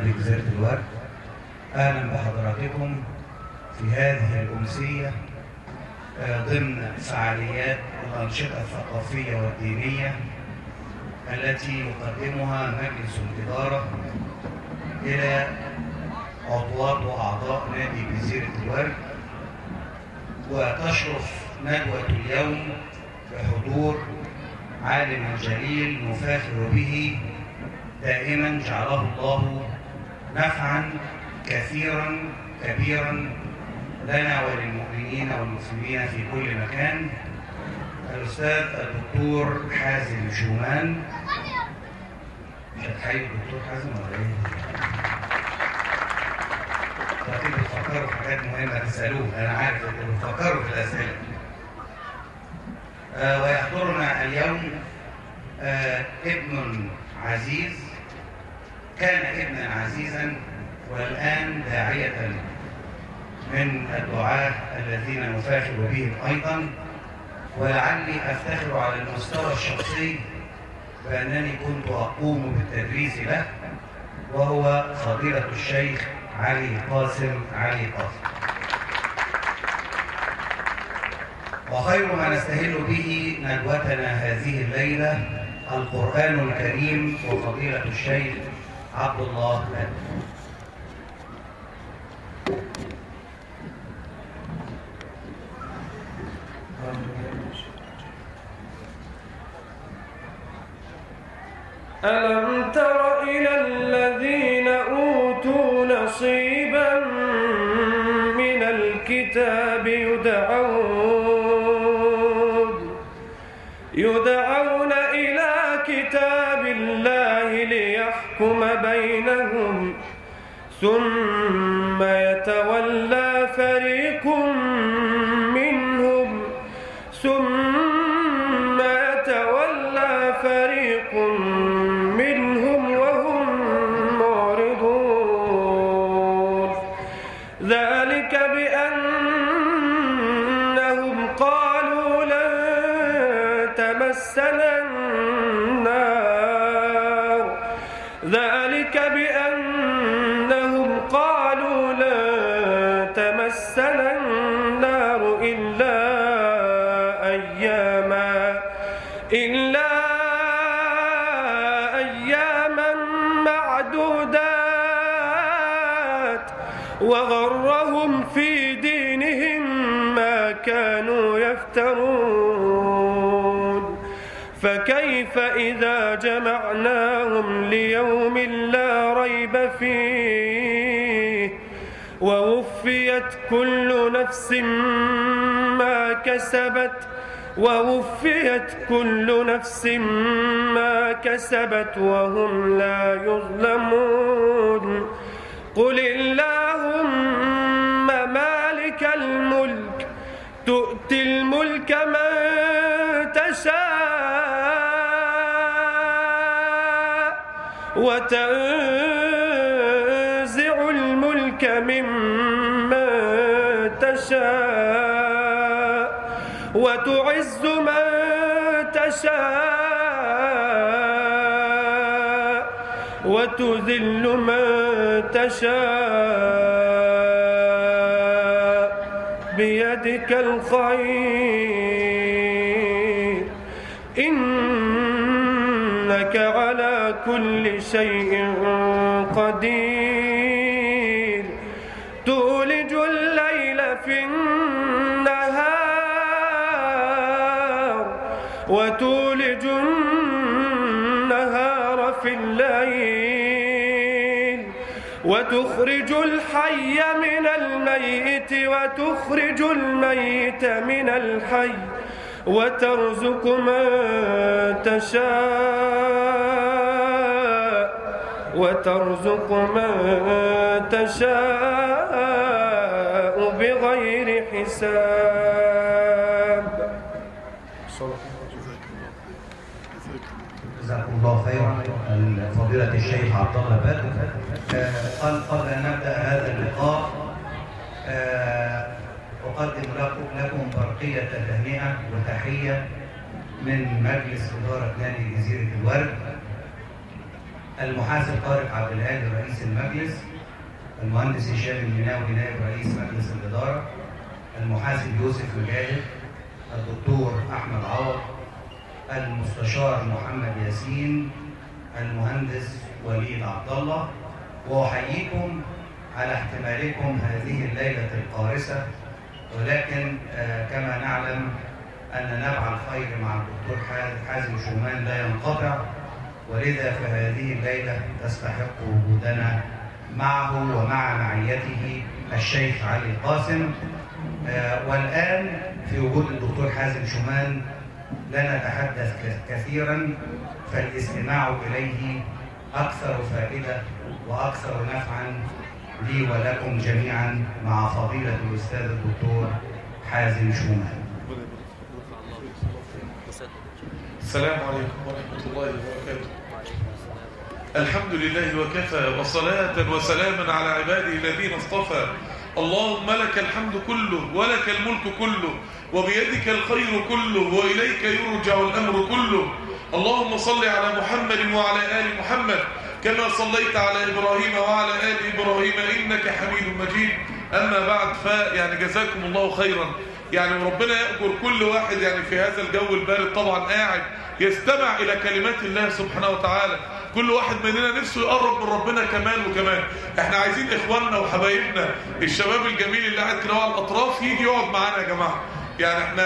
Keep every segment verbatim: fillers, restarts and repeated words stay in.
نادي جزيرة الورد. أهلا بحضراتكم في هذه الأمسية ضمن فعاليات الأنشطة الثقافية والدينية التي يقدمها مجلس الإدارة إلى عضوات وأعضاء نادي جزيرة الورد. وتشرف ندوة اليوم بحضور عالم جليل نفاخر به دائما، جعله الله نفعا كثيرا كبيرا لنا وللمؤمنين والمسلمين في كل مكان، الأستاذ الدكتور حازم شومان. مش هتحيي الدكتور حازم ولا ايه؟ أكيد بتفكروا في حاجات مهمة تسألوه، أنا عارف إنكم بتفكروا في الأسئلة. آه ويحضرنا اليوم آه ابن عزيز، كان ابنا عزيزا والآن داعية من الدعاة الذين نفاخر بهم أيضا، ولعلي أفتخر على المستوى الشخصي بأنني كنت أقوم بالتدريس له، وهو فضيلة الشيخ علي قاسم علي قاسم. وخير ما نستهل به ندوتنا هذه الليلة القرآن الكريم وفضيلة الشيخ عبد الله بدر. ألم تر إلى الذين أوتوا نصيبا من الكتاب يدعون يدعون إلى كتاب الله ليحكم بينهم ثم يتولى فريق منهم ثم يتولى فريق منهم وهم معرضون. ذلك بأنهم قالوا لن تمسنا النار ذلك بأنهم قالوا لن تمسنا النار إلا أياما إلا أياما معدودات وغرهم في دينهم ما كانوا يفترون. فكيف إذا جمعناهم ليوم لا ريب فيه ووفيت كل نفس ما كسبت ووفيت كل نفس ما كسبت وهم لا يظلمون. قل اللهم مالك الملك تؤتي الملك من تشاء وتنزع الملك ممن تشاء وتعز من تشاء وتذل من تشاء بيدك الخير إنك على كل شيء قدير. تولج الليل في النهار وتولج النهار في الليل وتخرج الحي من الميت وتخرج الميت من الحي وترزق من تشاء وترزق من تشاء بغير حساب. جزاكم الله خيرا فضيلة الشيخ عبد الله بدر. قال قبل أن نبدأ هذا اللقاء أقدم لكم لكم برقية تهنئة وتحية من مجلس إدارة نادي جزيرة الورد. المحاسب طارق عبد الهادي رئيس المجلس، المهندس هشام المناوي نائب رئيس مجلس الإدارة، المحاسب يوسف مجاهد، الدكتور أحمد عوض، المستشار محمد ياسين، المهندس وليد عبد الله. وأحييكم على احتمالكم هذه الليلة القارسة، ولكن آه كما نعلم أن نبع الخير مع الدكتور حازم شومان لا ينقطع، ولذا في هذه الليلة تستحق وجودنا معه ومع معيته الشيخ علي قاسم. آه والآن في وجود الدكتور حازم شومان لا نتحدث كثيرا، فالاستماع إليه أكثر فائدة وأكثر نفعا لي ولكم جميعا مع فضيلة الأستاذ الدكتور حازم شومان. السلام عليكم ورحمة الله وبركاته. الحمد لله وكفى، وصلاة وسلاما على عباده الذين اصطفى. اللهم لك الحمد كله ولك الملك كله وبيدك الخير كله وإليك يرجع الأمر كله. اللهم صل على محمد وعلى آل محمد كما صليت على إبراهيم وعلى آل إبراهيم إنك حميد مجيد. أما بعد، فيعني جزاكم الله خيرا، يعني ربنا يأجر كل واحد يعني في هذا الجو البارد طبعا قاعد يستمع إلى كلمات الله سبحانه وتعالى. كل واحد مننا نفسه يقرب من ربنا كمان وكمان. احنا عايزين إخواننا وحبايبنا الشباب الجميل اللي قاعد كده على الأطراف يجي يقعد معانا يا جماعة. يعني احنا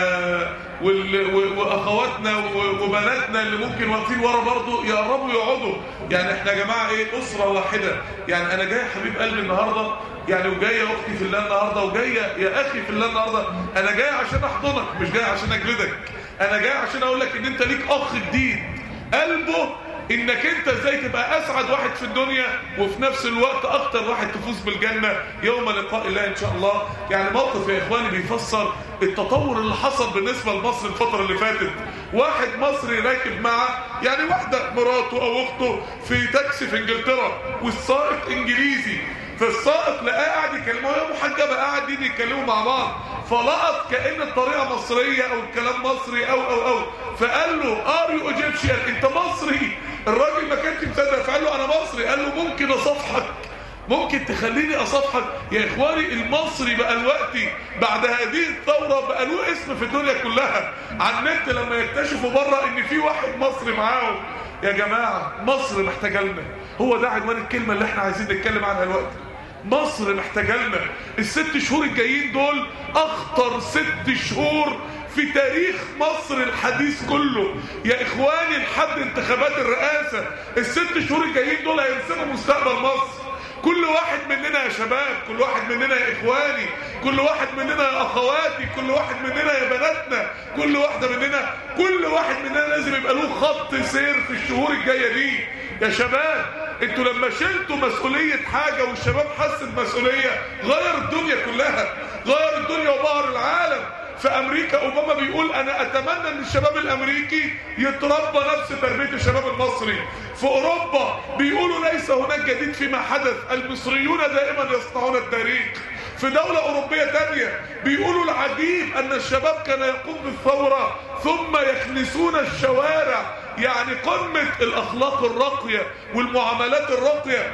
وال... واخواتنا وبناتنا اللي ممكن واقفين ورا برضه يقربوا يقعدوا. يعني احنا يا جماعه ايه، اسره واحده. يعني انا جاي حبيب قلبي النهارده، يعني وجايه اختي في الله النهارده، وجايه يا اخي في الله النهارده. انا جاي عشان احضنك، مش جاي عشان اجلدك. انا جاي عشان اقول لك ان انت ليك اخ جديد قلبه انك انت ازاي تبقى اسعد واحد في الدنيا، وفي نفس الوقت اكتر واحد تفوز بالجنة يوم لقاء الله ان شاء الله. يعني موقف يا اخواني بيفسر التطور اللي حصل بالنسبة لمصر الفترة اللي فاتت. واحد مصري راكب مع يعني واحدة مراته او اخته في تاكسي في انجلترا، والسائق انجليزي، فالسائق لقاه قاعد يكلمه يا محجبة، قاعد يتكلموا مع بعض، فلقط كأن الطريقة مصرية او الكلام مصري او او او فقال له ار يو ايجيبشن، انت مصري؟ الراجل ما كانش مصدق، فقال له انا مصري. قال له ممكن اصافحك؟ ممكن تخليني اصافحك؟ يا اخواني المصري بقى الوقتي بعد هذه الثوره بقى له اسم في الدنيا كلها. على النت لما يكتشفوا بره ان في واحد مصري معاهم، يا جماعه مصر محتاجه لنا. هو ده عنوان الكلمه اللي احنا عايزين نتكلم عنها دلوقتي. مصر محتاجه لنا. الست شهور الجايين دول اخطر ست شهور في تاريخ مصر الحديث كله يا اخواني، لحد انتخابات الرئاسة. الست شهور الجايين دول هيرسموا مستقبل مصر. كل واحد مننا يا شباب، كل واحد مننا يا اخواني، كل واحد مننا يا اخواتي، كل واحد مننا يا بناتنا، كل واحدة مننا، كل واحد مننا لازم يبقى له خط سير في الشهور الجاية دي. يا شباب انتوا لما شلتوا مسؤولية حاجة والشباب حس بمسؤولية، غير الدنيا كلها، غير الدنيا وبهر العالم. في امريكا اوباما بيقول انا اتمنى ان الشباب الامريكي يتربى نفس تربية الشباب المصري. في اوروبا بيقولوا ليس هناك جديد فيما حدث، المصريون دائما يصنعون التاريخ. في دولة اوروبية تانية بيقولوا العجيب ان الشباب كان يقوم بالثورة ثم يكنسون الشوارع. يعني قمة الاخلاق الراقية والمعاملات الراقية.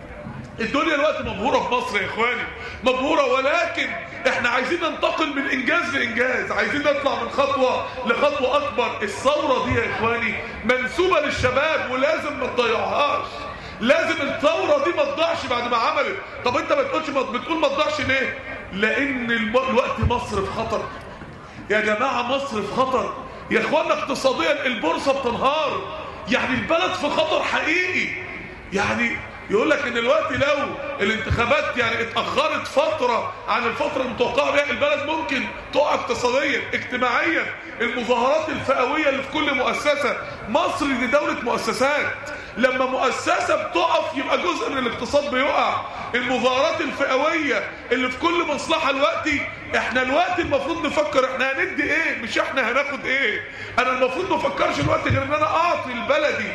الدنيا الوقت مبهورة في مصر يا اخواني، مبهورة، ولكن احنا عايزين ننتقل من انجاز لانجاز، عايزين نطلع من خطوة لخطوة اكبر. الثورة دي يا اخواني منسوبة للشباب ولازم ما تضيعوهاش. لازم الثورة دي ما تضيعش بعد ما عملت. طب انت ما تقولش ما بتقول ما تضيعش ليه؟ لان الوقت مصر في خطر يا جماعة، مصر في خطر يا اخوانا. اقتصاديا البورصة بتنهار، يعني البلد في خطر حقيقي. يعني يقول لك ان الوقت لو الانتخابات يعني اتأخرت فترة عن الفترة المتوقعة بها، البلد ممكن تقع اقتصاديا اجتماعيا. المظاهرات الفئوية اللي في كل مؤسسة، مصر دي دولة مؤسسات، لما مؤسسة بتقف يبقى جزء من الاقتصاد بيقع. المظاهرات الفئوية اللي في كل مصلحة الوقتي، احنا الوقت المفروض نفكر احنا هندي ايه، مش احنا هناخد ايه. انا المفروض مفكرش الوقت غير ان انا اعطي البلدي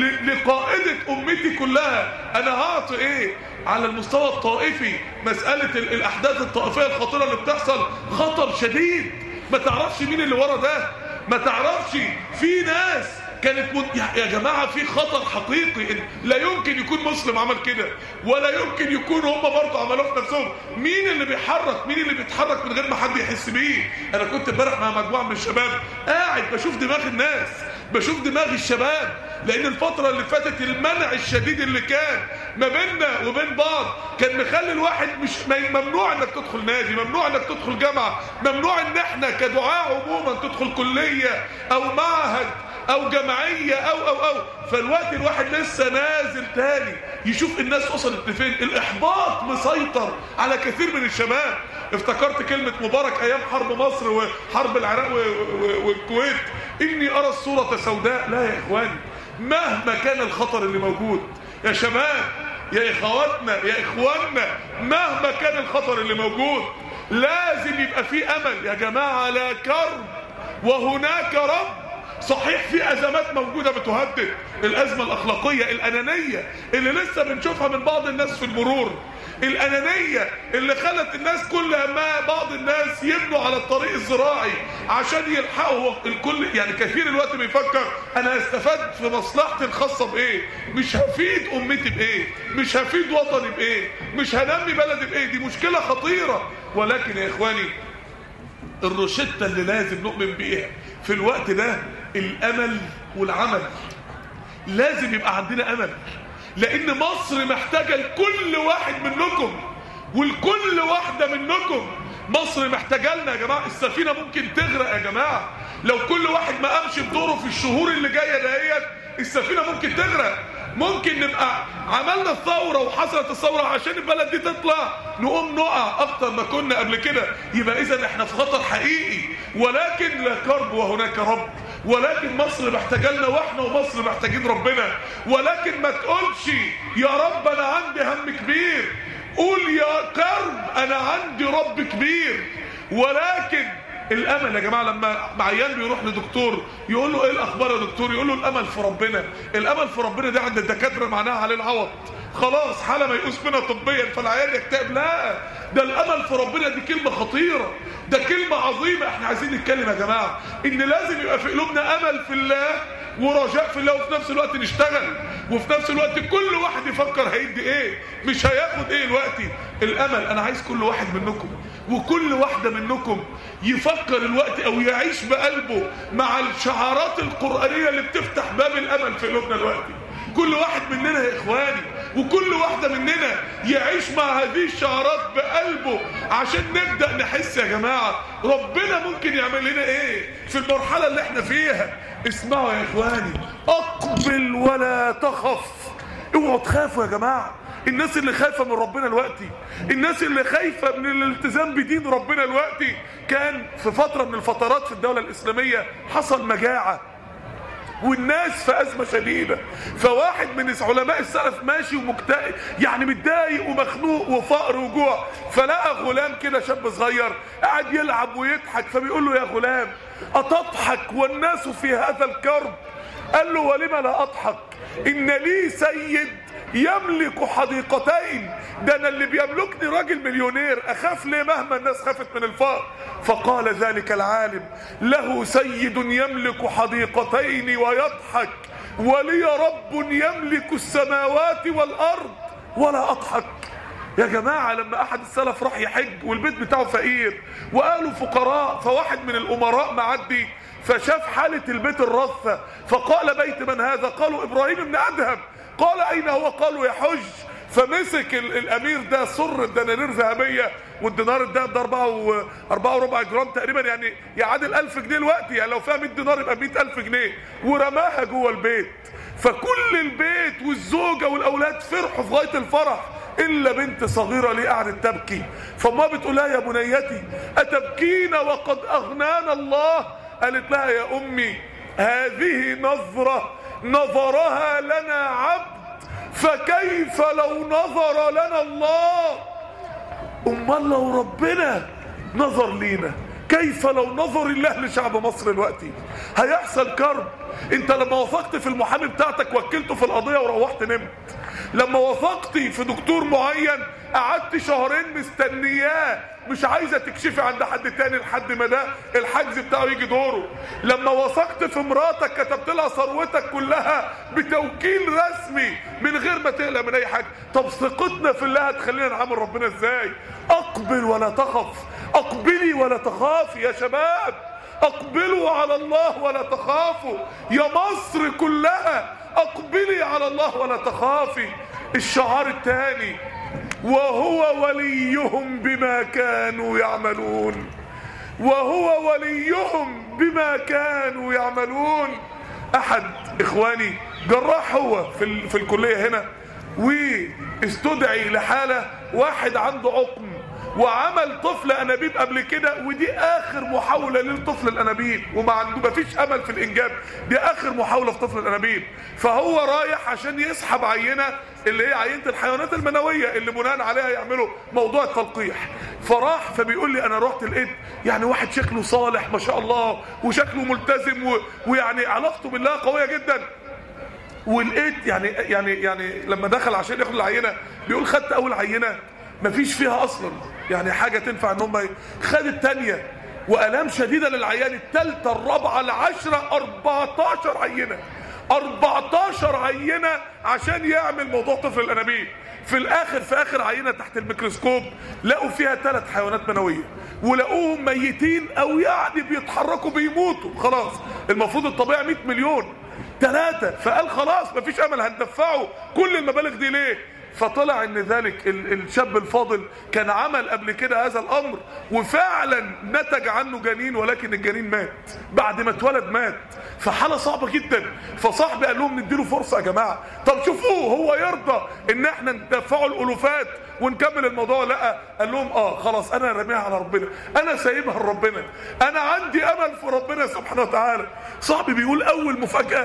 لقائدة امتي كلها. انا هعطي ايه على المستوى الطائفي؟ مسألة الاحداث الطائفية الخطيرة اللي بتحصل خطر شديد، ما تعرفش مين اللي ورا ده، ما تعرفش. في ناس كانت من... يا جماعة في خطر حقيقي، إن لا يمكن يكون مسلم عمل كده ولا يمكن يكون هم برضه عملوه في نفسهم. مين اللي بيحرك؟ مين اللي بيتحرك من غير ما حد يحس بيه؟ انا كنت امبارح مع مجموعة من الشباب قاعد بشوف دماغ الناس، بشوف دماغ الشباب، لان الفترة اللي فاتت المنع الشديد اللي كان ما بيننا وبين بعض كان مخلي الواحد مش ممنوع انك تدخل نادي، ممنوع انك تدخل جامعة، ممنوع ان احنا كدعاء عموما تدخل كلية او معهد او جمعية او او او فالوقت الواحد لسه نازل تاني يشوف الناس وصلت لفين. الاحباط مسيطر على كثير من الشباب. افتكرت كلمة مبارك ايام حرب مصر وحرب العراق والكويت، اني ارى الصورة سوداء. لا يا اخواني، مهما كان الخطر اللي موجود يا شباب يا اخواتنا يا اخواننا، مهما كان الخطر اللي موجود لازم يبقى فيه امل يا جماعة. لا كرب وهناك رب. صحيح في ازمات موجودة بتهدد، الازمة الاخلاقية، الانانية اللي لسه بنشوفها من بعض الناس في المرور، الانانية اللي خلت الناس كل ما بعض الناس يبنوا على الطريق الزراعي عشان يلحقوا الكل. يعني كثير الوقت بيفكر انا هستفاد في مصلحتي الخاصة بايه، مش هفيد امتي بايه، مش هفيد وطني بايه، مش هنمي بلدي بايه. دي مشكلة خطيرة. ولكن يا اخواني الروشتة اللي لازم نؤمن بيها في الوقت ده الامل والعمل. لازم يبقى عندنا امل، لان مصر محتاجة لكل واحد منكم ولكل واحدة منكم. مصر محتاجة لنا يا جماعة. السفينة ممكن تغرق يا جماعة لو كل واحد ما قامش بدوره في الشهور اللي جاية دهيت. السفينة ممكن تغرق. ممكن نبقى عملنا الثورة وحصلت الثورة عشان البلد دي تطلع نقوم نقع اكتر ما كنا قبل كده. يبقى اذا احنا في خطر حقيقي. ولكن لا كرب وهناك رب. ولكن مصر محتاجة لنا واحنا ومصر محتاجين ربنا. ولكن ما تقولش يا رب انا عندي هم كبير، قول يا كرب انا عندي رب كبير. ولكن الامل يا جماعه، لما عيان بيروح لدكتور يقول له ايه الاخبار يا دكتور، يقول له الامل في ربنا. الامل في ربنا ده عند الدكاتره معناها عليه العوض، خلاص حاله ما يقوس منها طبيا فالعيان يكتئب. لا، ده الامل في ربنا دي كلمه خطيره، ده كلمه عظيمه. احنا عايزين نتكلم يا جماعه ان لازم يبقى في قلوبنا امل في الله ورجاء في الله، وفي نفس الوقت نشتغل، وفي نفس الوقت كل واحد يفكر هيدي ايه مش هياخد ايه دلوقتي. الامل انا عايز كل واحد منكم وكل واحدة منكم يفكر الوقت او يعيش بقلبه مع الشعارات القرآنية اللي بتفتح باب الامل في قلوبنا دلوقتي. كل واحد مننا يا اخواني وكل واحدة مننا يعيش مع هذه الشعارات بقلبه عشان نبدأ نحس يا جماعة ربنا ممكن يعمل لنا ايه في المرحلة اللي احنا فيها. اسمعوا يا اخواني، اقبل ولا تخف. اوعوا تخافوا يا جماعة. الناس اللي خايفة من ربنا دلوقتي، الناس اللي خايفة من الالتزام بدين ربنا دلوقتي، كان في فترة من الفترات في الدولة الإسلامية حصل مجاعة والناس في أزمة شديدة، فواحد من علماء السلف ماشي ومكتئب يعني متضايق ومخنوق وفقر وجوع، فلقى غلام كده شاب صغير قاعد يلعب ويضحك، فبيقول له يا غلام أتضحك والناس في هذا الكرب؟ قال له ولم لا أضحك، إن لي سيد يملك حديقتين، ده انا اللي بيملكني راجل مليونير، اخاف ليه مهما الناس خافت من الفقر؟ فقال ذلك العالم له سيد يملك حديقتين ويضحك، ولي رب يملك السماوات والارض ولا اضحك. يا جماعة لما احد السلف راح يحج والبيت بتاعه فقير وقالوا فقراء، فواحد من الامراء معدي فشاف حالة البيت الرثة، فقال بيت من هذا؟ قالوا ابراهيم بن ادهم. قال اين هو؟ قالوا يحج. فمسك الامير ده سر الدنانير ذهبيه، والدينار ده ده أربعة وربع جرام تقريبا، يعني يعادل ألف جنيه الوقت، يعني لو فيها مية دينار يبقى مية ألف جنيه، ورماها جوه البيت. فكل البيت والزوجه والاولاد فرحوا في غايه الفرح الا بنت صغيره ليه قعدت تبكي. فما بتقول لها يا بنيتي اتبكين وقد اغنانا الله؟ قالت لها يا امي هذه نظره نظرها لنا عبد، فكيف لو نظر لنا الله؟ امال لو ربنا نظر لينا، كيف لو نظر الله لشعب مصر دلوقتي؟ هيحصل كرب. انت لما وثقت في المحامي بتاعتك وكلته في القضيه وروحت نمت، لما وثقتي في دكتور معين قعدت شهرين مستنياه مش عايزه تكشفي عند حد تاني لحد ما ده الحجز بتاعه يجي دوره. لما وثقت في مراتك كتبت لها ثروتك كلها بتوكيل رسمي من غير ما تقلق من اي حاجه. طب ثقتنا في الله هتخلينا نعامل ربنا ازاي؟ اقبل ولا تخف، اقبلي ولا تخافي يا شباب، اقبلوا على الله ولا تخافوا يا مصر كلها، اقبلي على الله ولا تخافي. الشعار الثاني وهو وليهم بما كانوا يعملون، وهو وليهم بما كانوا يعملون. احد اخواني جراح هو في, ال... في الكلية هنا، واستدعي لحالة واحد عنده عقم وعمل طفل انابيب قبل كده، ودي اخر محاولة للطفل الانابيب وما عنده مفيش امل في الانجاب، دي اخر محاولة في طفل الانابيب. فهو رايح عشان يسحب عينة اللي هي عينة الحيوانات المنوية اللي بناء عليها يعملوا موضوع التلقيح. فراح فبيقول لي انا رحت لقيت يعني واحد شكله صالح ما شاء الله وشكله ملتزم و... ويعني علاقته بالله قوية جدا. ولقيت يعني يعني يعني لما دخل عشان ياخد العينة بيقول خدت اول عينة مفيش فيها اصلا يعني حاجة تنفع ان هم. خد التانية والام شديدة للعيان، التالتة الرابعة العشرة اربعتاشر عينة، اربعتاشر عينة عشان يعمل موضوع طفل الانابيب. في الاخر في اخر عينة تحت الميكروسكوب لقوا فيها ثلاث حيوانات منوية ولقوهم ميتين او يعني بيتحركوا بيموتوا خلاص. المفروض الطبيعي مئة مليون، ثلاثة. فقال خلاص مفيش امل، هندفعوا كل المبالغ دي ليه؟ فطلع ان ذلك الشاب الفاضل كان عمل قبل كده هذا الامر وفعلا نتج عنه جنين، ولكن الجنين مات بعد ما اتولد مات. فحالة صعبة جدا. فصاحبي قال لهم نديله فرصة يا جماعة، طب شوفوه هو يرضى ان احنا ندفعه الالوفات ونكمل الموضوع؟ لا. قال لهم اه خلاص انا رميها على ربنا، انا سايبها لربنا، انا عندي امل في ربنا سبحانه وتعالى. صاحبي بيقول اول مفاجأة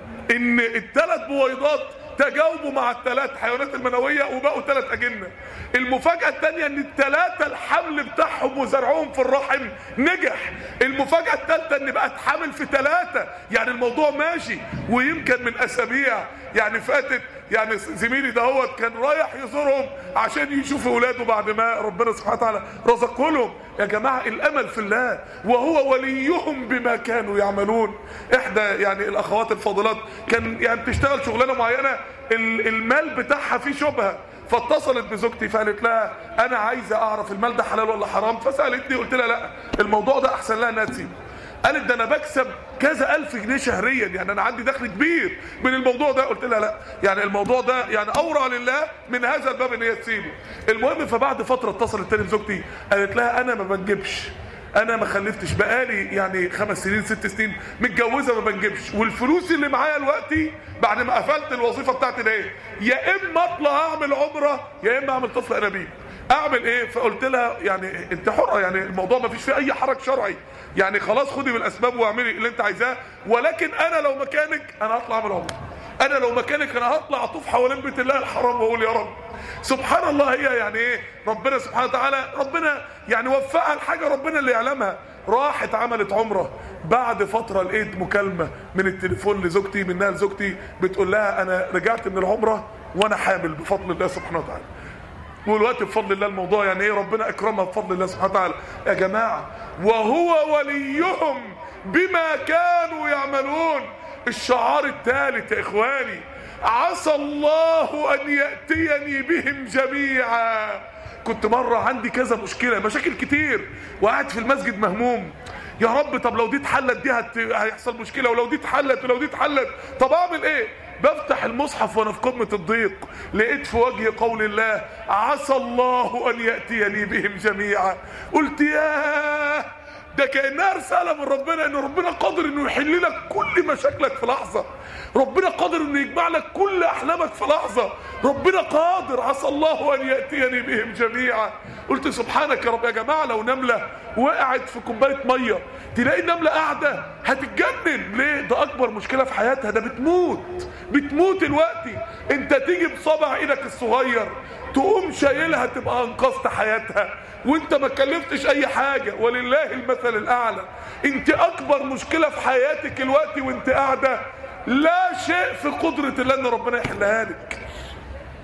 ان الثلاث بويضات تجاوبوا مع الثلاث حيوانات المنوية وبقوا ثلاث أجنة. المفاجأة الثانية ان الثلاثة الحمل بتاعهم وزرعهم في الرحم نجح. المفاجأة الثالثة ان بقت حامل في ثلاثة، يعني الموضوع ماشي. ويمكن من اسابيع يعني فاتت يعني زميلي دهوت كان رايح يزورهم عشان يشوف اولاده بعد ما ربنا سبحانه وتعالى رزقه لهم. يا جماعة الامل في الله وهو وليهم بما كانوا يعملون. احدى يعني الاخوات الفاضلات كان يعني تشتغل شغلانة معينة المال بتاعها فيه شبهة، فاتصلت بزوجتي فقالت لها انا عايزة اعرف المال ده حلال ولا حرام. فسألتني قلت لها لا الموضوع ده احسن لها انها تسيبه. قالت ده انا بكسب كذا الف جنيه شهريا، يعني انا عندي دخل كبير من الموضوع ده. قلت لها لا يعني الموضوع ده يعني اورع لله من هذا الباب ان هي تسيبه. المهم فبعد فتره اتصلت تاني بزوجتي قالت لها انا ما بنجبش، انا ما خلفتش بقالي يعني خمس سنين ست سنين متجوزه ما بنجبش، والفلوس اللي معايا دلوقتي بعد ما قفلت الوظيفه بتاعتي ده يا اما اطلع اعمل عمره يا اما اعمل طفل انابيب. اعمل ايه؟ فقلت لها يعني انت حره، يعني الموضوع ما فيش فيه اي حرج شرعي، يعني خلاص خدي بالاسباب واعملي اللي انت عايزاه، ولكن انا لو مكانك انا هطلع اعمل عمره، انا لو مكانك انا هطلع اطوف حوالين بيت الله الحرام واقول يا رب. سبحان الله. هي يعني ايه ربنا سبحانه وتعالى ربنا يعني وفقها الحاجه ربنا اللي يعلمها. راحت عملت عمره. بعد فتره لقيت مكالمه من التليفون لزوجتي منها لزوجتي بتقول لها انا رجعت من العمره وانا حامل بفضل الله سبحانه وتعالى. والوقت بفضل الله الموضوع يعني ايه ربنا اكرمها بفضل الله سبحانه وتعالى. يا جماعه وهو وليهم بما كانوا يعملون. الشعار الثالث يا اخواني عسى الله ان ياتيني بهم جميعا. كنت مره عندي كذا مشكله مشاكل كتير وقاعد في المسجد مهموم، يا رب طب لو دي اتحلت دي هت... هيحصل مشكله، ولو دي اتحلت ولو دي اتحلت طب اعمل ايه؟ بفتح المصحف وانا في قمه الضيق لقيت في وجه قول الله عسى الله ان ياتيني بهم جميعا. قلت ياه ده كأنها رسالة من ربنا ان ربنا قادر انه يحل لك كل مشاكلك في لحظة، ربنا قادر انه يجمع لك كل احلامك في لحظة، ربنا قادر. عسى الله ان يأتيني بهم جميعا. قلت سبحانك يا رب. يا جماعة لو نملة وقعت في كوباية مية تلاقي النملة قاعدة هتتجنن ليه؟ ده اكبر مشكلة في حياتها، ده بتموت بتموت دلوقتي. انت تيجي بصبع ايدك الصغير تقوم شايلها تبقى انقذت حياتها وانت ما كلفتش اي حاجة، ولله المثل الاعلى. انت اكبر مشكلة في حياتك الوقت وانت قاعدة لا شيء في قدرة الله ان ربنا يحلها لك.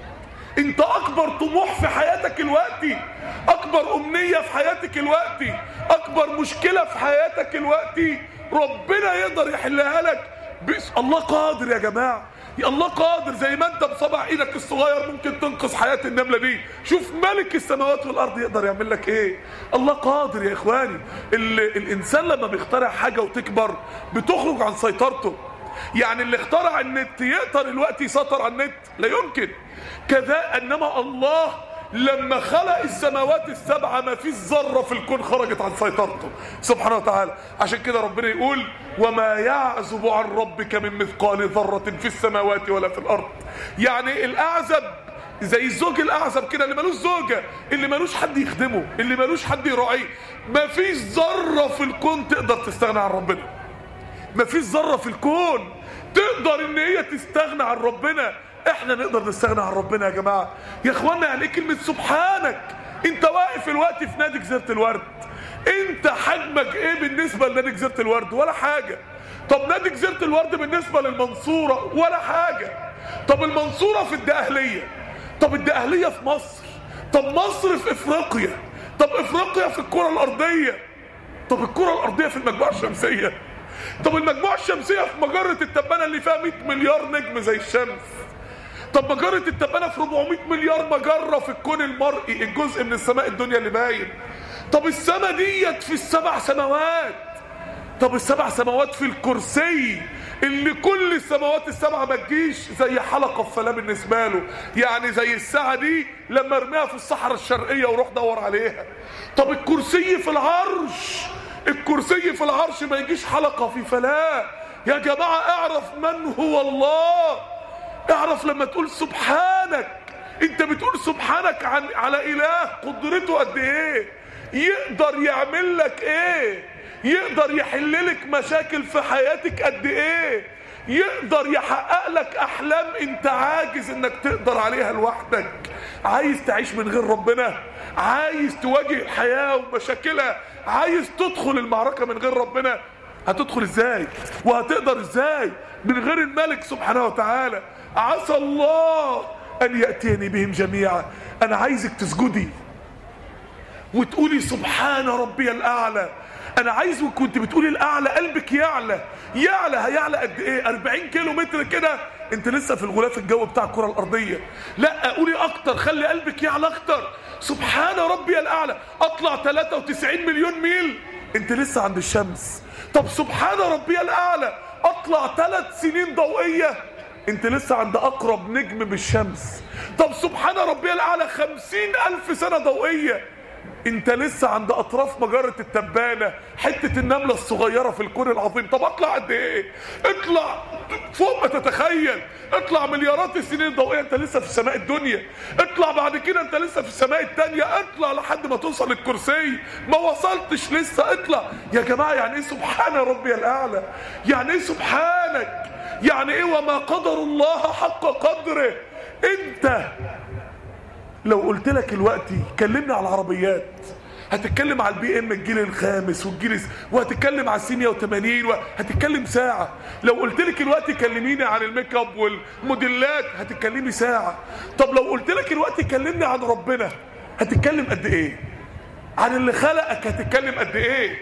انت اكبر طموح في حياتك الوقتي، اكبر امنية في حياتك الوقتي، اكبر مشكلة في حياتك الوقتي ربنا يقدر يحلها لك. بس الله قادر يا جماعة، يا الله قادر. زي ما انت بصبع ايدك الصغير ممكن تنقذ حياة النملة دي، شوف ملك السماوات والارض يقدر يعمل لك ايه. الله قادر يا اخواني. الانسان لما بيخترع حاجة وتكبر بتخرج عن سيطرته. يعني اللي اخترع النت يقدر الوقت يسيطر على النت؟ لا يمكن. كذا انما الله لما خلق السماوات السبعة ما فيش ذرة في الكون خرجت عن سيطرته سبحانه وتعالى. عشان كده ربنا يقول وما يعزب عن ربك من مثقال ذرة في السماوات ولا في الأرض. يعني الأعزب زي الزوج الأعزب كده، اللي ملوش زوجة، اللي ملوش حد يخدمه، اللي ملوش حد يراعيه. ما فيش ذرة في الكون تقدر تستغنى عن ربنا. ما فيش ذرة في الكون تقدر ان هي تستغنى عن ربنا. احنا نقدر نستغنى عن ربنا يا جماعة. يا اخوانا يعني ايه كلمة سبحانك؟ انت واقف الوقت في نادي جزيرة الورد، انت حجمك ايه بالنسبة لنادي جزيرة الورد؟ ولا حاجة. طب نادي جزيرة الورد بالنسبة للمنصورة؟ ولا حاجة. طب المنصورة في الدقهلية، طب الدقهلية في مصر، طب مصر في افريقيا، طب افريقيا في الكرة الارضية، طب الكرة الارضية في المجموعة الشمسية، طب المجموعة الشمسية في مجرة التبانة اللي فيها مئة مليار نجم زي الشمس، طب مجرة التبانة في أربعمئة مليار مجرة في الكون المرئي، الجزء من السماء الدنيا اللي باين. طب السماء ديت في السبع سماوات، طب السبع سماوات في الكرسي اللي كل السماوات السبعة ما تجيش زي حلقة في فلاة بالنسبة له، يعني زي الساعة دي لما ارميها في الصحراء الشرقية وروح دور عليها. طب الكرسي في العرش، الكرسي في العرش ما يجيش حلقة في فلاة. يا جماعة اعرف من هو الله. اعرف لما تقول سبحانك، انت بتقول سبحانك عن على اله قدرته قد ايه، يقدر يعمل لك ايه، يقدر يحل لك مشاكل في حياتك قد ايه، يقدر يحقق لك احلام انت عاجز انك تقدر عليها لوحدك. عايز تعيش من غير ربنا؟ عايز تواجه الحياة ومشاكلها؟ عايز تدخل المعركة من غير ربنا؟ هتدخل ازاي وهتقدر ازاي من غير الملك سبحانه وتعالى؟ عسى الله ان يأتيني بهم جميعا. انا عايزك تسجدي وتقولي سبحان ربي الاعلى. انا عايز وكنت بتقولي الاعلى قلبك يعلى. يعلى هيعلى قد ايه؟ أربعين كيلو متر كده؟ انت لسه في الغلاف الجوي بتاع الكرة الارضية. لا قولي اكتر، خلي قلبك يعلى اكتر. سبحان ربي الاعلى. اطلع ثلاثة وتسعين مليون ميل، انت لسه عند الشمس. طب سبحان ربي الاعلى اطلع ثلاث سنين ضوئية، انت لسه عند اقرب نجم بالشمس. طب سبحان ربي الاعلى خمسين الف سنة ضوئية، انت لسه عند اطراف مجرة التبانة، حتة النملة الصغيرة في الكون العظيم. طب اطلع قد ايه؟ اطلع فوق ما تتخيل، اطلع مليارات السنين الضوئية، انت لسه في السماء الدنيا. اطلع بعد كده انت لسه في السماء التانية، اطلع لحد ما توصل للكرسي، ما وصلتش لسه، اطلع. يا جماعة يعني ايه سبحان ربي الاعلى؟ يعني ايه سبحانك؟ يعني ايه وما قدر الله حق قدره؟ انت لو قلت لك دلوقتي كلمني على العربيات، هتتكلم على البي ام الجيل الخامس والجيل، وهتتكلم على السي مية وتمانين، وهتتكلم ساعة. لو قلت لك دلوقتي كلميني عن الميك اب والموديلات، هتتكلمي ساعة. طب لو قلت لك دلوقتي كلمني عن ربنا، هتتكلم قد ايه؟ عن اللي خلقك هتتكلم قد ايه؟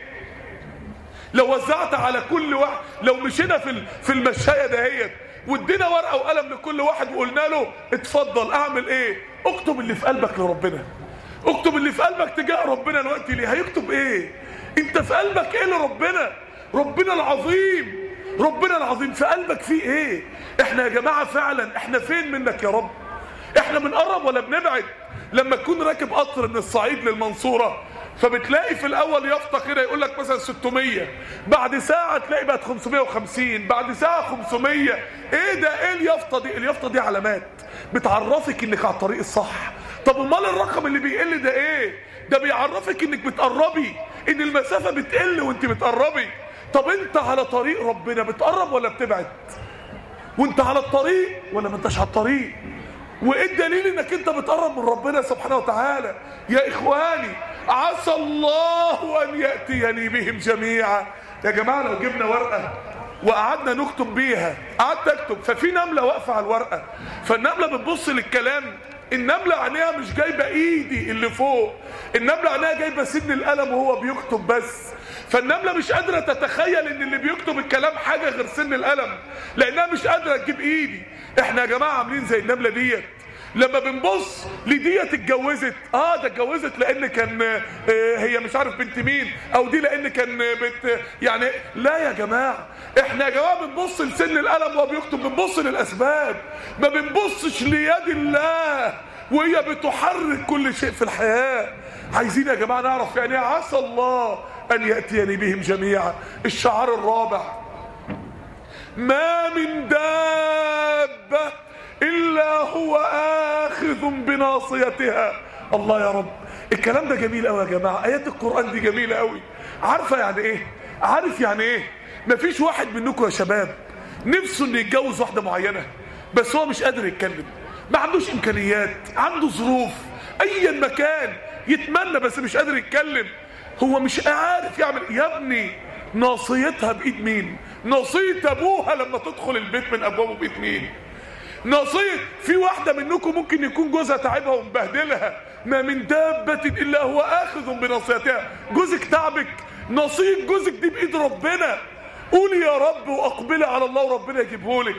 لو وزعت على كل واحد، لو مشينا في في المشاية دهيت وادينا ورقة وقلم لكل واحد وقلنا له اتفضل اعمل ايه؟ اكتب اللي في قلبك لربنا، اكتب اللي في قلبك تجاه ربنا دلوقتي. ليه؟ هيكتب ايه؟ انت في قلبك ايه لربنا؟ ربنا العظيم، ربنا العظيم في قلبك فيه ايه؟ احنا يا جماعة فعلا احنا فين منك يا رب؟ احنا بنقرب ولا بنبعد؟ لما تكون راكب قطر من الصعيد للمنصورة، فبتلاقي في الاول يافطه كده يقول لك مثلا ستمية، بعد ساعه تلاقي بقت خمسمية وخمسين، بعد ساعه خمسمية. ايه ده؟ ايه اليافطه دي؟ اليافطه دي علامات بتعرفك انك على الطريق الصح. طب امال الرقم اللي بيقل ده ايه؟ ده بيعرفك انك بتقربي، ان المسافه بتقل وانت بتقربي. طب انت على طريق ربنا بتقرب ولا بتبعد؟ وانت على الطريق ولا ما انتش على الطريق؟ وايه الدليل انك انت بتقرب من ربنا سبحانه وتعالى؟ يا اخواني عسى الله ان ياتيني بهم جميعا. يا جماعه لو جبنا ورقه وقعدنا نكتب بيها، قعدت اكتب، ففي نمله واقفه على الورقه، فالنمله بتبص للكلام النملة عينيها مش جايبة ايدي اللي فوق، النملة عينيها جايبة سن القلم وهو بيكتب بس. فالنملة مش قادرة تتخيل ان اللي بيكتب الكلام حاجة غير سن القلم، لانها مش قادرة تجيب ايدي. احنا يا جماعة عاملين زي النملة ديت، لما بنبص لديت اتجوزت، اه ده اتجوزت لان كان آه هي مش عارف بنت مين، او دي لان كان بنت يعني. لا يا جماعه، احنا يا جماعه بنبص لسن القلم وهو بيكتب، بنبص للاسباب، ما بنبصش ليد الله وهي بتحرك كل شيء في الحياه. عايزين يا جماعه نعرف يعني عسى الله ان ياتيني بهم جميعا. الشعار الرابع: ما من دابه إلا هو آخذ بناصيتها. الله يا رب، الكلام ده جميل قوي يا جماعة، آيات القرآن دي جميلة قوي. عارفة يعني إيه؟ عارف يعني إيه؟ مفيش واحد منكم يا شباب نفسه إنه يتجوز واحدة معينة بس هو مش قادر يتكلم، ما عندوش إمكانيات، عنده ظروف، أيا مكان يتمنى بس مش قادر يتكلم، هو مش عارف يعمل. يا ابني ناصيتها بإيد مين؟ ناصية أبوها لما تدخل البيت من أبوابه بإيد مين؟ ناصية. في واحدة منكم ممكن يكون جوزها تعبها ومبهدلها، ما من دابة إلا هو آخذ بناصيتها. جوزك تعبك، ناصية جوزك دي بإيد ربنا. قولي يا رب وأقبلي على الله وربنا يجيبهولك.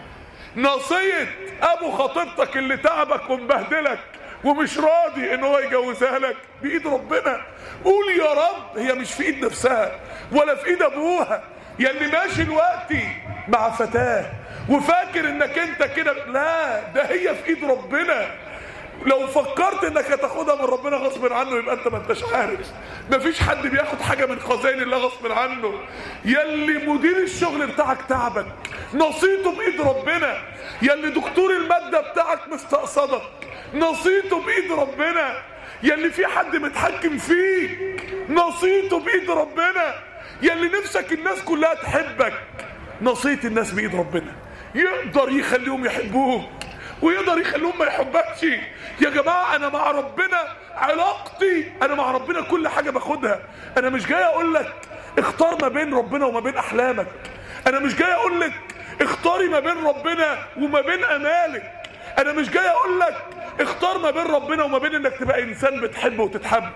ناصية أبو خطيبتك اللي تعبك ومبهدلك ومش راضي إن هو يجوزها لك بإيد ربنا. قولي يا رب، هي مش في إيد نفسها ولا في إيد أبوها. يلي ماشي دلوقتي مع فتاة وفاكر انك انت كده، لا، ده هي في ايد ربنا. لو فكرت انك هتاخدها من ربنا غصب عنه يبقى انت ما انتش عارف. مفيش حد بياخد حاجه من خزائن الله غصب عنه. يلي مدير الشغل بتاعك تعبك، نصيته بايد ربنا. يلي دكتور الماده بتاعك مستقصدك، نصيته بايد ربنا. يلي في حد متحكم فيك، نصيته بايد ربنا. يلي نفسك الناس كلها تحبك، نصية الناس بإيد ربنا. يقدر يخليهم يحبوك ويقدر يخليهم ما يحبكش. يا جماعة أنا مع ربنا علاقتي، أنا مع ربنا كل حاجة باخدها. أنا مش جاي أقول لك اختار ما بين ربنا وما بين أحلامك، أنا مش جاي أقول لك اختاري ما بين ربنا وما بين أمالك، أنا مش جاي أقول لك اختار ما بين ربنا وما بين إنك تبقى إنسان بتحب وتتحب.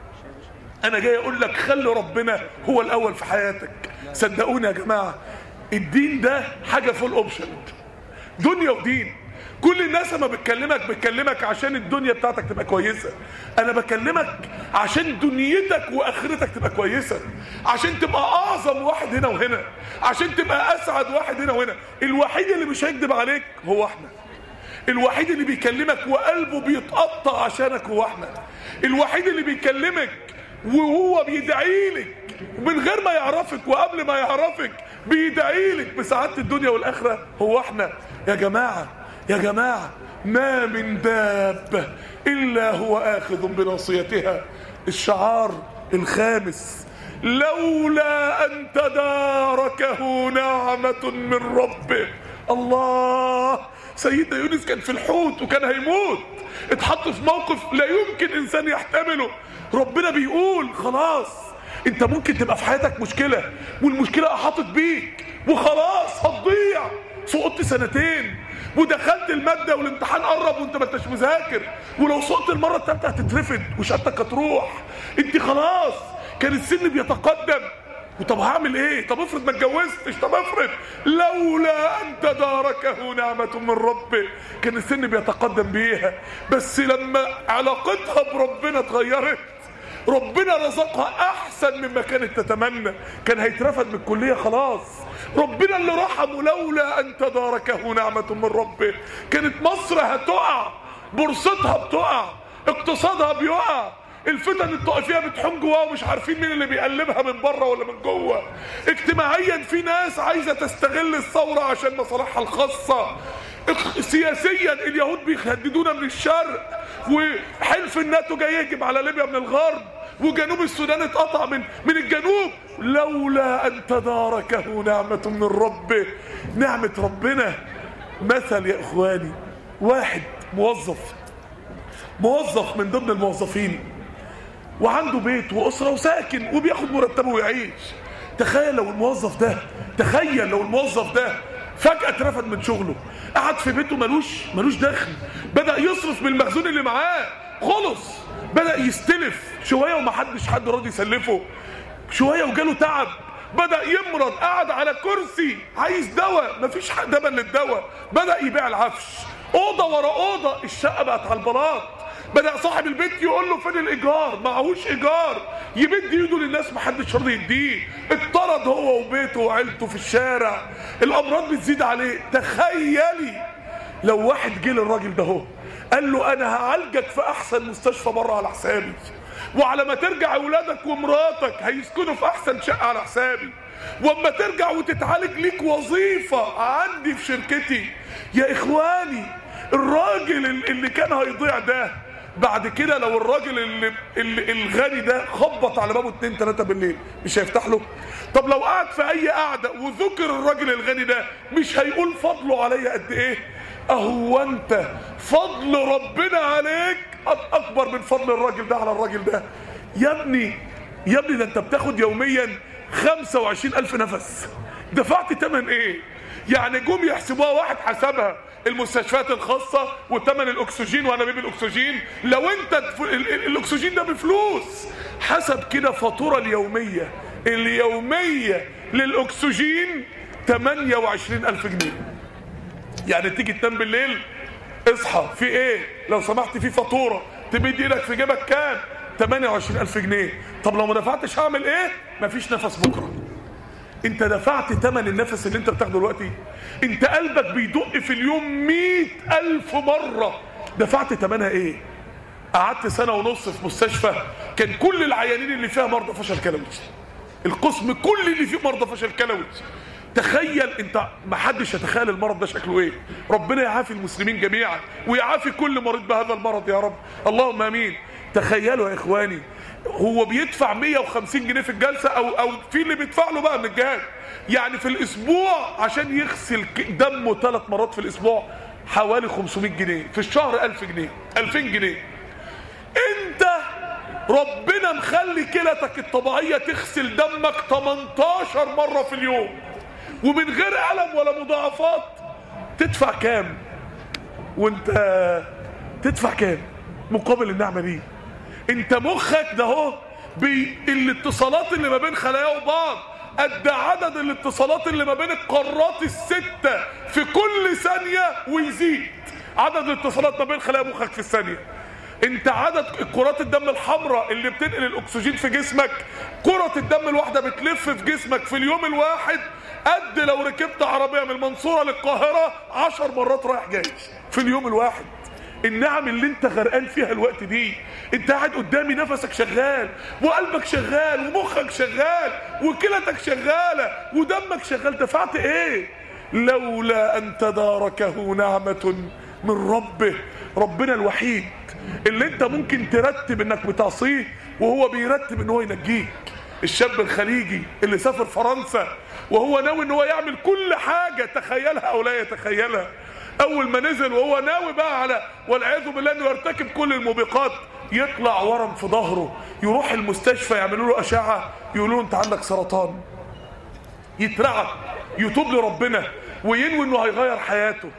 أنا جاي أقول لك خلي ربنا هو الأول في حياتك. صدقوني يا جماعة، الدين ده حاجة فول اوبشن، دنيا ودين. كل الناس لما بتكلمك بتكلمك عشان الدنيا بتاعتك تبقى كويسة، انا بكلمك عشان دنيتك واخرتك تبقى كويسة، عشان تبقى اعظم واحد هنا وهنا، عشان تبقى اسعد واحد هنا وهنا. الوحيد اللي مش هيكذب عليك هو احنا، الوحيد اللي بيكلمك وقلبه بيتقطع عشانك هو احنا، الوحيد اللي بيكلمك وهو بيدعيلك من غير ما يعرفك وقبل ما يعرفك بيدعيلك بسعادة الدنيا والآخرة هو احنا. يا جماعة يا جماعة، ما من دابة إلا هو آخذ بناصيتها. الشعار الخامس: لولا أن تداركه نعمة من ربه. الله، سيدنا يونس كان في الحوت وكان هيموت، اتحط في موقف لا يمكن إنسان يحتمله. ربنا بيقول خلاص انت ممكن تبقى في حياتك مشكلة والمشكلة احاطت بيك وخلاص هتضيع. سقطت سنتين ودخلت المادة والامتحان قرب وانت ما انتش مذاكر، ولو سقطت المرة الثالثة هتترفد وشهادتك هتروح. انت خلاص كان السن بيتقدم، وطب هعمل ايه؟ طب افرض ما اتجوزتش، طب افرض. لولا ان تداركه نعمة من ربه، كان السن بيتقدم بيها، بس لما علاقتها بربنا اتغيرت، ربنا رزقها احسن مما كانت تتمنى، كان هيترفد من الكلية خلاص. ربنا اللي رحمه، لولا ان تداركه نعمة من ربه، كانت مصر هتقع، بورصتها بتقع، اقتصادها بيقع، الفتن الطائفية بتحوم جواها ومش عارفين مين اللي بيقلبها من بره ولا من جوه. اجتماعيا في ناس عايزة تستغل الثورة عشان مصالحها الخاصة. سياسيا اليهود بيهددونا من الشرق، وحلف الناتو جاي يهجم على ليبيا من الغرب، وجنوب السودان اتقطع من من الجنوب. لولا ان تداركه نعمة من ربه. نعمة ربنا مثل يا اخواني، واحد موظف موظف من ضمن الموظفين وعنده بيت واسره وساكن وبياخد مرتبه ويعيش. تخيل لو الموظف ده تخيل لو الموظف ده فجأة اترفد من شغله، قعد في بيته ملوش ملوش دخل، بدأ يصرف من المخزون اللي معاه خلص، بدأ يستلف شوية ومحدش حد راضي يسلفه، شوية وجاله تعب، بدأ يمرض، قعد على كرسي عايز دواء، مفيش دواء للدواء، بدأ يبيع العفش، أوضة ورا أوضة، الشقة بقت على البلاط، بدأ صاحب البيت يقول له فين الإيجار؟ معهوش إيجار، يمد ايده للناس محدش راضي يديه، اتطرد هو وبيته وعيلته في الشارع، الأمراض بتزيد عليه. تخيلي لو واحد جه للراجل ده هو قال له أنا هعالجك في أحسن مستشفى بره على حسابي، وعلى ما ترجع أولادك ومراتك هيسكنوا في أحسن شقة على حسابي، واما ترجع وتتعالج ليك وظيفة عندي في شركتي. يا إخواني الراجل اللي كان هيضيع ده بعد كده لو الراجل اللي, اللي الغني ده خبط على بابه اتنين تلاتة بالليل مش هيفتح له؟ طب لو قعد في اي قعده وذكر الراجل الغني ده مش هيقول فضله عليا قد ايه؟ اهو انت فضل ربنا عليك اكبر من فضل الراجل ده على الراجل ده. يا ابني يا ابني ده انت بتاخد يوميا خمسة وعشرين الف نفس، دفعت تمن ايه؟ يعني جم يحسبوها، واحد حسبها المستشفيات الخاصة وثمن الاكسجين وانابيب الاكسجين، لو انت الاكسجين ده بفلوس حسب كده فاتورة اليومية اليومية للاكسجين ثمانية وعشرين الف جنيه. يعني تيجي تنام بالليل اصحى في ايه؟ لو سمحت في فاتورة، تمد ايدك في جيبك كام؟ ثمانية وعشرين الف جنيه. طب لو ما دفعتش هعمل ايه؟ مفيش نفس بكرة. انت دفعت ثمن النفس اللي انت بتاخده دلوقتي؟ انت قلبك بيدق في اليوم مئة الف مرة، دفعت ثمنها ايه؟ قعدت سنة ونص في مستشفى كان كل العيانين اللي فيها مرضى فشل كلوي، القسم كل اللي فيه مرضى فشل كلوي. تخيل انت، ما حدش يتخيل المرض ده شكله ايه. ربنا يعافي المسلمين جميعا ويعافي كل مريض بهذا المرض يا رب، اللهم امين. تخيلوا يا اخواني هو بيدفع مية وخمسين جنيه في الجلسة، او او في اللي بيدفع له بقى من الجهاز، يعني في الاسبوع عشان يغسل دمه ثلاث مرات في الاسبوع حوالي خمسمية جنيه، في الشهر الف جنيه، الفين جنيه. انت ربنا مخلي كلتك الطبيعية تغسل دمك تمنتاشر مرة في اليوم ومن غير ألم ولا مضاعفات، تدفع كام؟ وانت تدفع كام مقابل النعمة دي؟ انت مخك ده هو بالاتصالات اللي ما بين خلايا وبعض قد عدد الاتصالات اللي ما بين القارات الستة في كل ثانية ويزيد عدد الاتصالات ما بين خلايا مخك في الثانية. انت عدد كرات الدم الحمراء اللي بتنقل الاكسجين في جسمك، كرة الدم الواحدة بتلف في جسمك في اليوم الواحد قد لو ركبت عربية من المنصورة للقاهرة عشر مرات رايح جاي في اليوم الواحد. النعم اللي انت غرقان فيها الوقت دي، انت قاعد قدامي نفسك شغال وقلبك شغال ومخك شغال وكلتك شغالة ودمك شغال، دفعت ايه؟ لولا ان تداركه نعمة من ربه. ربنا الوحيد اللي انت ممكن ترتب انك بتعصيه وهو بيرتب ان هو ينجيك. الشاب الخليجي اللي سافر فرنسا وهو ناوي ان هو يعمل كل حاجة تخيلها او لا يتخيلها، اول ما نزل وهو ناوي بقى على والعياذ بالله انه يرتكب كل الموبقات، يطلع ورم في ظهره، يروح المستشفى يعملوا له اشعه يقولوا له انت عندك سرطان، يترعب يتوب لربنا وينوي انه هيغير حياته.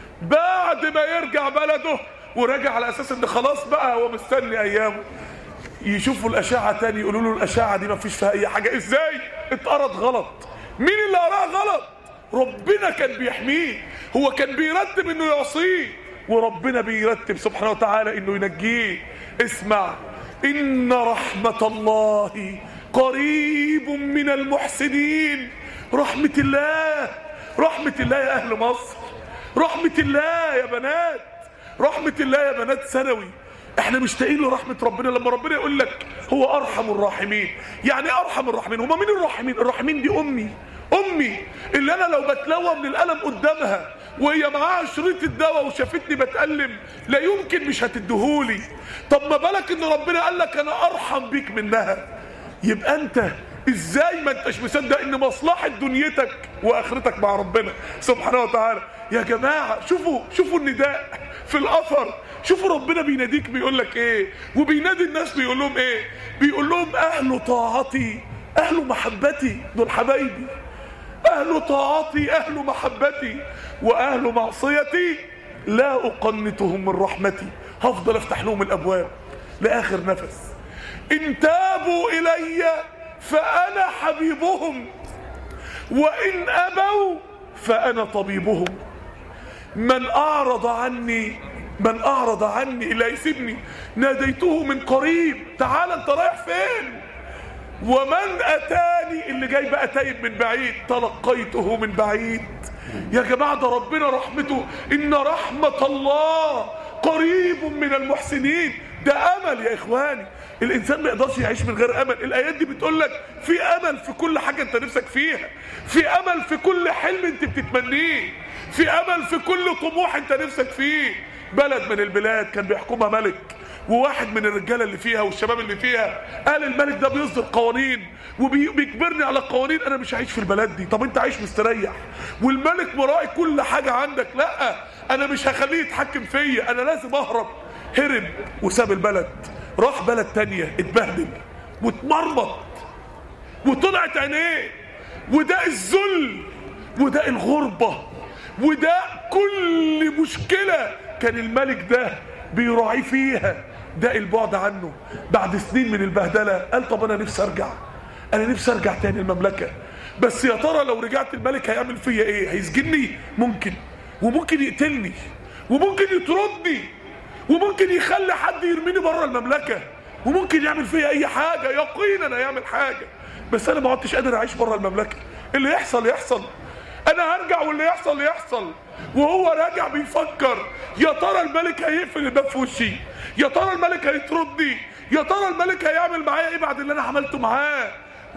بعد ما يرجع بلده وراجع على اساس ان خلاص بقى هو مستني ايامه، يشوفوا الاشعه تاني يقولوا له الاشعه دي ما فيش فيها اي حاجه. ازاي؟ اتقرض غلط. مين اللي قراها غلط؟ ربنا كان بيحميه، هو كان بيرتب انه يعصيه وربنا بيرتب سبحانه وتعالى انه ينجيه. اسمع، ان رحمة الله قريب من المحسنين. رحمة الله، رحمة الله يا اهل مصر، رحمة الله يا بنات، رحمة الله يا بنات ثانوي. احنا مشتاقين لرحمة ربنا. لما ربنا يقول لك هو ارحم الراحمين، يعني ايه ارحم الراحمين؟ هما مين الراحمين؟ الراحمين دي امي امي اللي انا لو بتلوى من الالم قدامها وهي معاها شريط الدواء وشافتني بتألم لا يمكن مش هتديهولي. طب ما بالك ان ربنا قال لك انا ارحم بيك منها؟ يبقى انت ازاي ما انتش مصدق ان مصلحة دنيتك واخرتك مع ربنا سبحانه وتعالى؟ يا جماعة شوفوا شوفوا النداء في الاثر، شوفوا ربنا بيناديك بيقول لك ايه، وبينادي الناس بيقول لهم ايه؟ بيقول لهم اهل طاعتي اهل محبتي، دول حبايبي. اهل طاعتي اهل محبتي واهل معصيتي لا اقنطهم من رحمتي، هفضل افتح لهم الابواب لاخر نفس. ان تابوا الي فانا حبيبهم وان ابوا فانا طبيبهم. من اعرض عني من اعرض عني لا يسيبني ناديته من قريب، تعال انت رايح فين؟ ومن اتاني، اللي جاي بقى تايب من بعيد، تلقيته من بعيد. يا جماعه ده ربنا رحمته، ان رحمه الله قريب من المحسنين. ده امل يا اخواني، الانسان ما يقدرش يعيش من غير امل. الايات دي بتقول لك في امل في كل حاجه انت نفسك فيها، في امل في كل حلم انت بتتمنيه، في امل في كل طموح انت نفسك فيه. بلد من البلاد كان بيحكمها ملك، وواحد من الرجاله اللي فيها والشباب اللي فيها قال الملك ده بيصدر قوانين وبيجبرني على القوانين، انا مش هعيش في البلد دي. طب انت عايش مستريح والملك مراعي كل حاجه عندك، لا انا مش هخليه يتحكم فيا، انا لازم اهرب. هرب وساب البلد، راح بلد تانية، اتبهدل واتمرمط وطلعت عينيه. وده الذل وده الغربه وده كل مشكله كان الملك ده بيراعي فيها، ده البعد عنه. بعد سنين من البهدله قال طب انا نفسي ارجع، انا نفسي ارجع تاني المملكه، بس يا ترى لو رجعت الملك هيعمل فيا ايه؟ هيسجنني ممكن، وممكن يقتلني، وممكن يطردني، وممكن يخلي حد يرميني بره المملكه، وممكن يعمل فيا اي حاجه، يقينا هيعمل حاجه. بس انا ما عدتش قادر اعيش بره المملكه، اللي يحصل يحصل، انا هرجع واللي يحصل يحصل. وهو راجع بيفكر يا ترى الملك هيقفل الباب في وشي، يا ترى الملك هيطردني، يا ترى الملك هيعمل معايا ايه بعد اللي انا عملته معاه.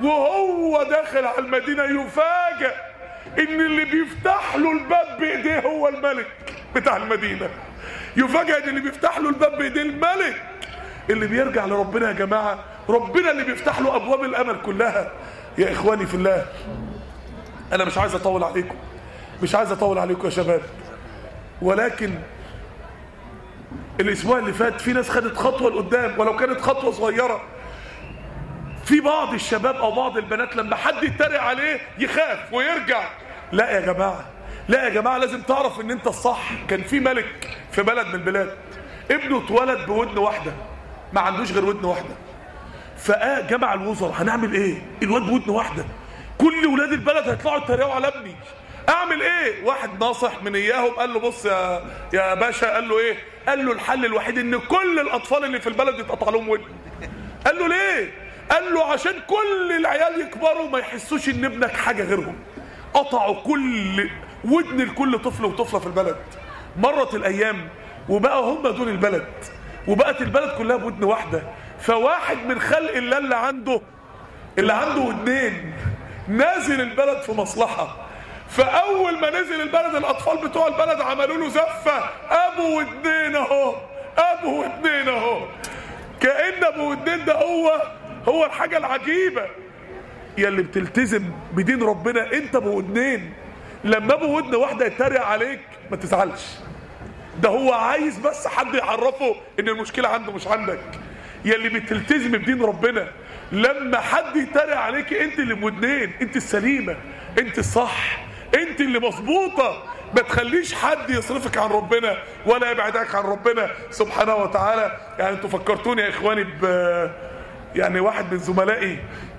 وهو داخل على المدينه يفاجئ ان اللي بيفتح له الباب بايديه هو الملك بتاع المدينه. يفاجئ ان اللي بيفتح له الباب بايديه الملك. اللي بيرجع لربنا يا جماعه ربنا اللي بيفتح له ابواب الامل كلها. يا اخواني في الله، انا مش عايز اطول عليكم، مش عايز اطول عليكم يا شباب، ولكن الاسبوع اللي فات في ناس خدت خطوه لقدام ولو كانت خطوه صغيره. في بعض الشباب او بعض البنات لما حد يتريق عليه يخاف ويرجع. لا يا جماعه، لا يا جماعه، لازم تعرف ان انت الصح. كان في ملك في بلد من البلاد ابنه اتولد بودن واحده، ما عندوش غير ودن واحده. فقال جمع الوزراء هنعمل ايه؟ الواد بودن واحده، كل ولاد البلد هيطلعوا يتريقوا على ابني، اعمل ايه؟ واحد ناصح من اياهم قال له بص يا يا باشا، قال له ايه؟ قال له الحل الوحيد ان كل الاطفال اللي في البلد يتقطع لهم ودن. قال له ليه؟ قال له عشان كل العيال يكبروا ما يحسوش ان ابنك حاجه غيرهم. قطعوا كل ودن لكل طفل وطفله في البلد. مرت الايام وبقى هم دول البلد، وبقت البلد كلها بودن واحده. فواحد من خلق الله اللي عنده اللي عنده ودنين نازل البلد في مصلحه. فاول ما نزل البلد الاطفال بتوع البلد عملوا له زفه، ابو ودنين اهو، ابو ودنين اهو. كأن ابو ودنين ده هو هو الحاجه العجيبه. يا اللي بتلتزم بدين ربنا انت ابو ودنين، لما ابو ودن واحده يتريق عليك ما تزعلش، ده هو عايز بس حد يعرفه ان المشكله عنده مش عندك. يا اللي بتلتزم بدين ربنا لما حد يتريق عليك انت اللي بودنين، انت السليمه، انت الصح، انت اللي مظبوطه. ما تخليش حد يصرفك عن ربنا ولا يبعدك عن ربنا سبحانه وتعالى. يعني انتوا فكرتوني يا اخواني ب يعني واحد من زملائي،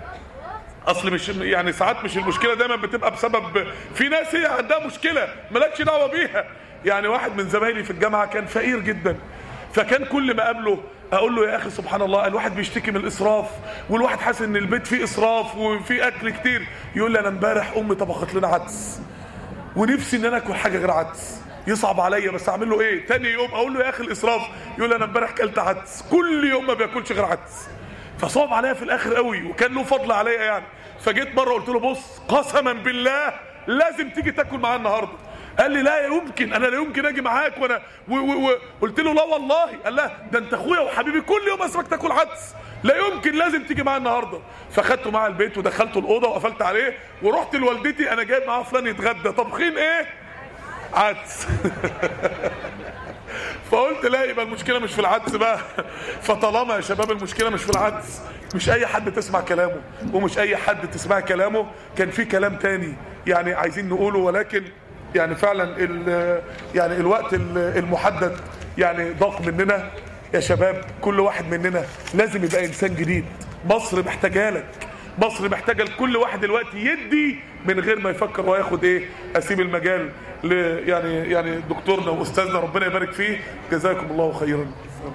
اصل مش يعني ساعات مش المشكله دايما بتبقى بسبب في ناس هي عندها مشكله مالكش دعوه بيها. يعني واحد من زمايلي في الجامعه كان فقير جدا، فكان كل ما اقابله اقول له يا اخي سبحان الله الواحد بيشتكي من الاسراف، والواحد حاسس ان البيت فيه اسراف وفيه اكل كتير. يقول لي انا امبارح امي طبخت لنا عدس ونفسي ان انا اكل حاجه غير عدس، يصعب عليا بس اعمل له ايه؟ تاني يوم اقول له يا اخي الاسراف، يقول لي انا امبارح كلت عدس، كل يوم ما بياكلش غير عدس. فصعب عليا في الاخر قوي وكان له فضل عليا يعني. فجيت مره قلت له بص قسما بالله لازم تيجي تاكل معايا النهارده. قال لي لا يمكن، انا لا يمكن اجي معاك. وانا قلت له لا والله. قال لا ده انت اخويا وحبيبي كل يوم اسمك تاكل عدس، لا يمكن لازم تيجي معايا النهارده. فخدته معايا البيت ودخلته الاوضه وقفلت عليه ورحت لوالدتي انا جايب معاه فلان يتغدى، طبخين ايه؟ عدس. فقلت لا، يبقى المشكله مش في العدس بقى. فطالما يا شباب المشكله مش في العدس، مش اي حد تسمع كلامه ومش اي حد تسمع كلامه، كان في كلام تاني يعني عايزين نقوله، ولكن يعني فعلا ال يعني الوقت المحدد يعني ضاق مننا. يا شباب كل واحد مننا لازم يبقى انسان جديد. مصر محتاجه لك، مصر محتاجه لكل واحد دلوقتي يدي من غير ما يفكر وياخد ايه. اسيب المجال ل يعني يعني دكتورنا واستاذنا ربنا يبارك فيه، جزاكم الله خيرا.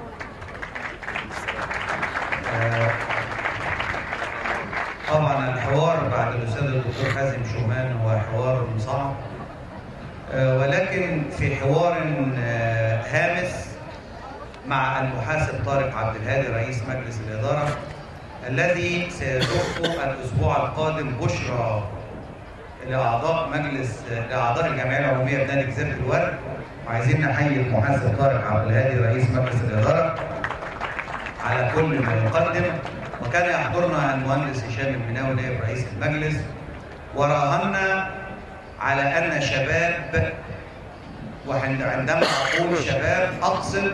طبعا الحوار بعد الاستاذ الدكتور حازم شومان هو حوار صعب، ولكن في حوار هامس مع المحاسب طارق عبد الهادي رئيس مجلس الإدارة الذي سيضيف الأسبوع القادم بشرى لأعضاء مجلس لأعضاء الجمعية العمومية بنادي جزيرة الورد. وعايزين نحيي المحاسب طارق عبد الهادي رئيس مجلس الإدارة على كل ما يقدم. وكان يحضرنا المهندس هشام المناوي نائب رئيس المجلس، وراهنا على أن شباب، وعندما أقول شباب أقصد